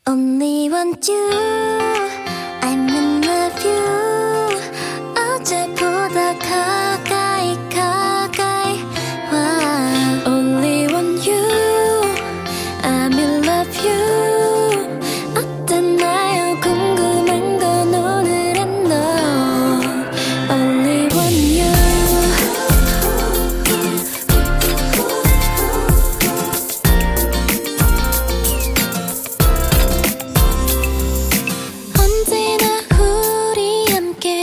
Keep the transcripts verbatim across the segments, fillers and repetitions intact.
Only want you, I'm in love you. 어제보다 가까이 가까이 와. Only want you, I'm in love you. 어땠나요 궁금한 건 오늘은 너. Only want you. 언제나 우리 함께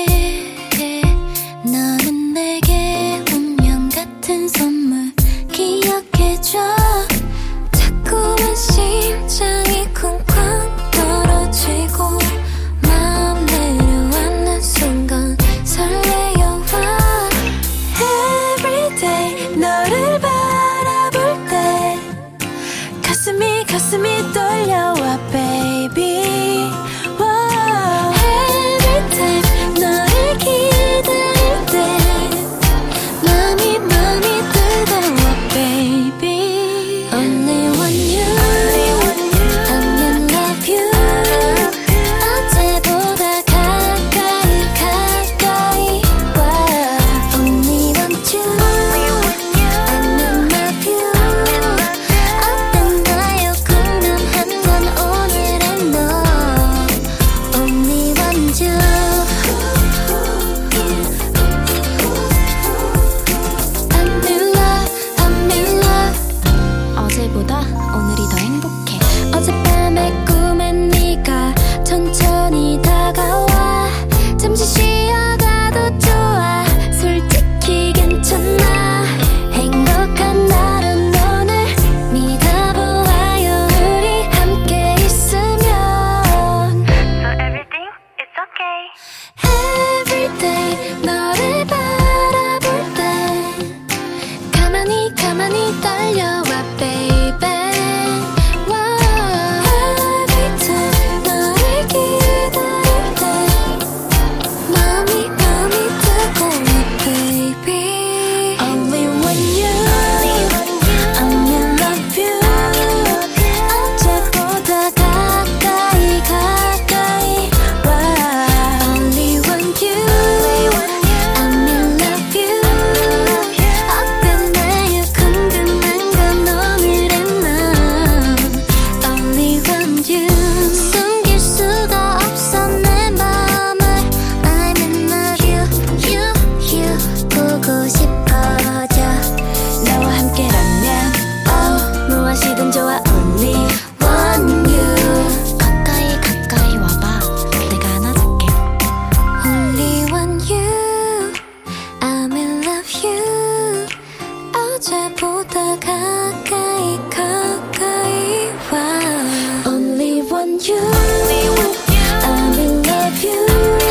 너는 내게 운명 같은 선물 기억해줘. 자꾸만 심장이 쿵쾅 떨어지고 마음 내려앉는 순간 설레어와. Everyday 너를 바라볼 때 가슴이 가슴이 떨려와 baby. Wow. Every time 너를 기다릴 때 맘이 맘이 뜨거워 baby. Only want you, I'm in love you. 어제보다 가까이 가까이 와. Only want you, I'm in love you. 어땠나요 궁금한 건 오늘은 너. Only want you. I'm in love, I'm in love. 어제보다 오늘이 더 행복해. 어젯밤의 꿈에 네가 천천히 다가와. 잠시 쉬어가도 좋아. 솔직히 괜찮아. 행복한 날은 오늘 믿어보아요. 우리 함께 있으면 So everything is okay. Everyday 너를 바라볼 때 가만히 가만히 떨려와 baby. Wow. Every time 너를 기다릴 때 마음이 마음이 뜨거워 baby. Only want you, I'm in love you. 어제보다 가까이 가까이 와. Only want you, I'm in love you. 어땠나요 궁금한 건 오늘은 넌. Only want you. 숨길 수가 없어 내 맘을. I'm in love you, you, you. 보고 싶어져 너와 함께라면. Oh, 무엇이든 좋아. Only want you. 가까이 가까이 와봐. 내가 안아줄게. Only want you, I'm in love you. 어제보다 가까이 가까이 와. Only want you, I'm in love you.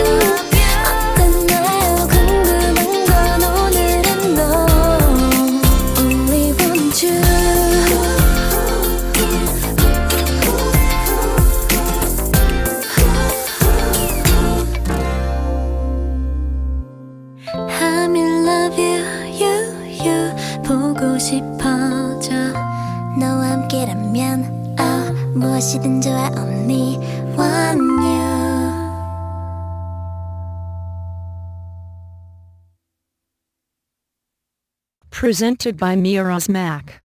어땠나요 궁금한 건 오늘은 너. Only want you. I'm in love you, you, you. 보고 싶어져 너와 함께라면. Oh, 무엇이든 좋아. Only want you. Presented by Miraz Mac.